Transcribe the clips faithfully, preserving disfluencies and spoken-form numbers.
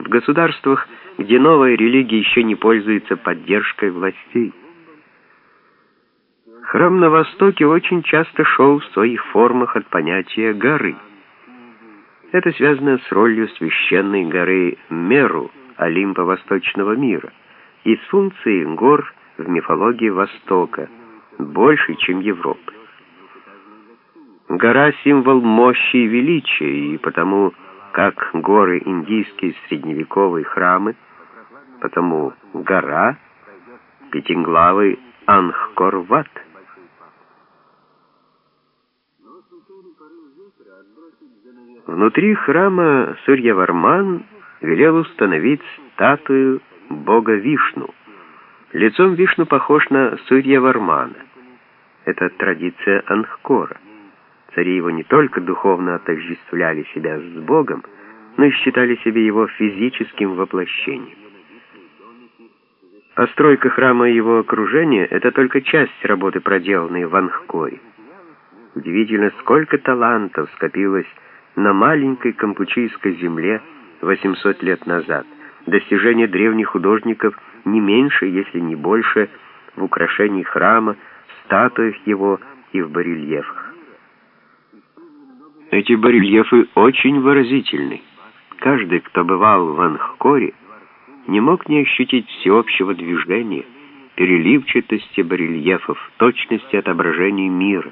в государствах, где новая религия еще не пользуется поддержкой властей. Храм на Востоке очень часто шел в своих формах от понятия горы. Это связано с ролью священной горы Меру, Олимпа Восточного мира, и с функцией гор в мифологии Востока, больше, чем Европы. Гора — символ мощи и величия, и потому, как горы индийские средневековые храмы, потому гора — пятиглавый Ангкор-Ват. Внутри храма Сурья-Варман велел установить статую бога Вишну. Лицом Вишну похож на Сурья-Вармана. Это традиция Ангкора. Цари его не только духовно отождествляли себя с Богом, но и считали себя его физическим воплощением. Постройка храма и его окружение — это только часть работы, проделанной в Ангкоре. Удивительно, сколько талантов скопилось на маленькой кампучийской земле восемьсот лет назад. Достижения древних художников не меньше, если не больше, в украшении храма, в статуях его и в барельефах. Эти барельефы очень выразительны. Каждый, кто бывал в Ангкоре, не мог не ощутить всеобщего движения, переливчатости барельефов, точности отображений мира.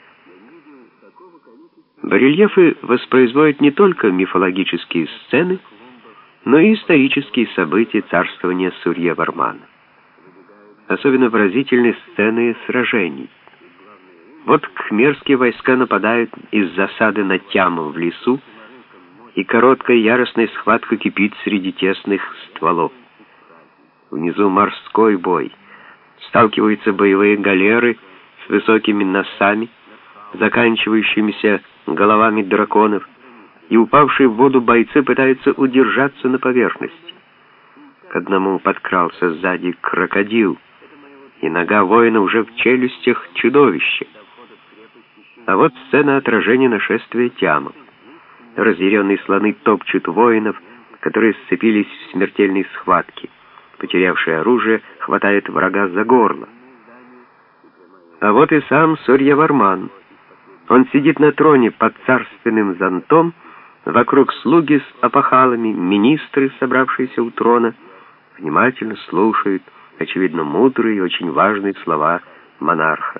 Барельефы воспроизводят не только мифологические сцены, но и исторические события царствования Сурья-Вармана. Особенно выразительны сцены сражений. Вот кхмерские войска нападают из засады на Тяму в лесу, и короткая яростная схватка кипит среди тесных стволов. Внизу морской бой. Сталкиваются боевые галеры с высокими носами, заканчивающимися головами драконов, и упавшие в воду бойцы пытаются удержаться на поверхности. К одному подкрался сзади крокодил, и нога воина уже в челюстях чудовища. А вот сцена отражения нашествия Тямов. Разъяренные слоны топчут воинов, которые сцепились в смертельной схватке. Потерявший оружие хватает врага за горло. А вот и сам Сурья-Варман. Он сидит на троне под царственным зонтом, вокруг слуги с опахалами, министры, собравшиеся у трона, внимательно слушают, очевидно, мудрые и очень важные слова монарха.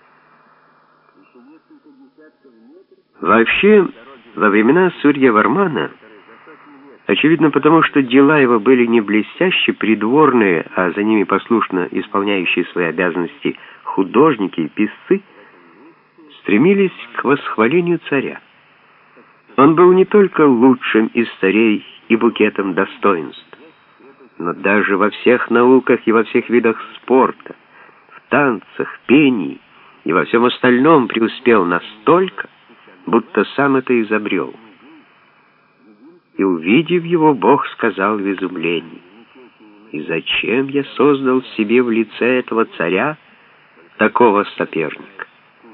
Вообще, во времена Сурья-Вармана, очевидно потому, что дела его были не блестящие, придворные, а за ними послушно исполняющие свои обязанности художники и писцы, стремились к восхвалению царя. Он был не только лучшим из царей и букетом достоинств, но даже во всех науках и во всех видах спорта, в танцах, пении и во всем остальном преуспел настолько, будто сам это изобрел. И, увидев его, Бог сказал в изумлении: «И зачем я создал себе в лице этого царя такого соперника?»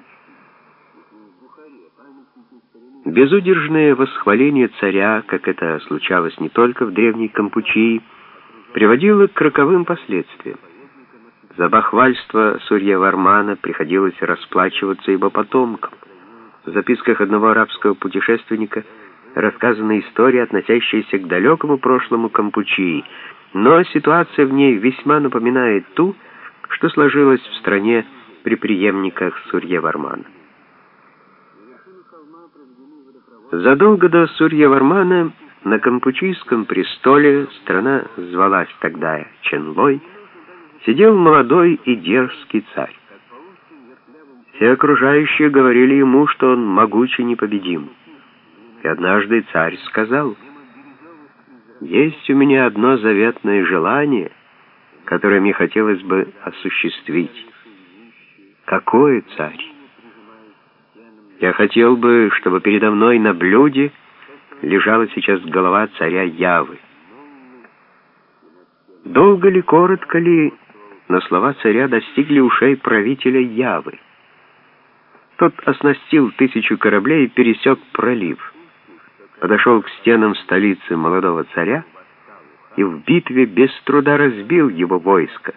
Безудержное восхваление царя, как это случалось не только в древней Кампучии, приводило к роковым последствиям. За бахвальство Сурья-Вармана приходилось расплачиваться его потомкам. В записках одного арабского путешественника рассказана история, относящаяся к далекому прошлому Кампучии, но ситуация в ней весьма напоминает ту, что сложилась в стране при преемниках Сурья-Вармана. Задолго до Сурья-Вармана на Кампучийском престоле, страна звалась тогда Ченлой, сидел молодой и дерзкий царь. Все окружающие говорили ему, что он могуч и непобедим. И однажды царь сказал: «Есть у меня одно заветное желание, которое мне хотелось бы осуществить». «Какое, царь?» «Я хотел бы, чтобы передо мной на блюде лежала сейчас голова царя Явы». Долго ли, коротко ли, но слова царя достигли ушей правителя Явы. Тот оснастил тысячу кораблей и пересек пролив. Подошел к стенам столицы молодого царя и в битве без труда разбил его войско.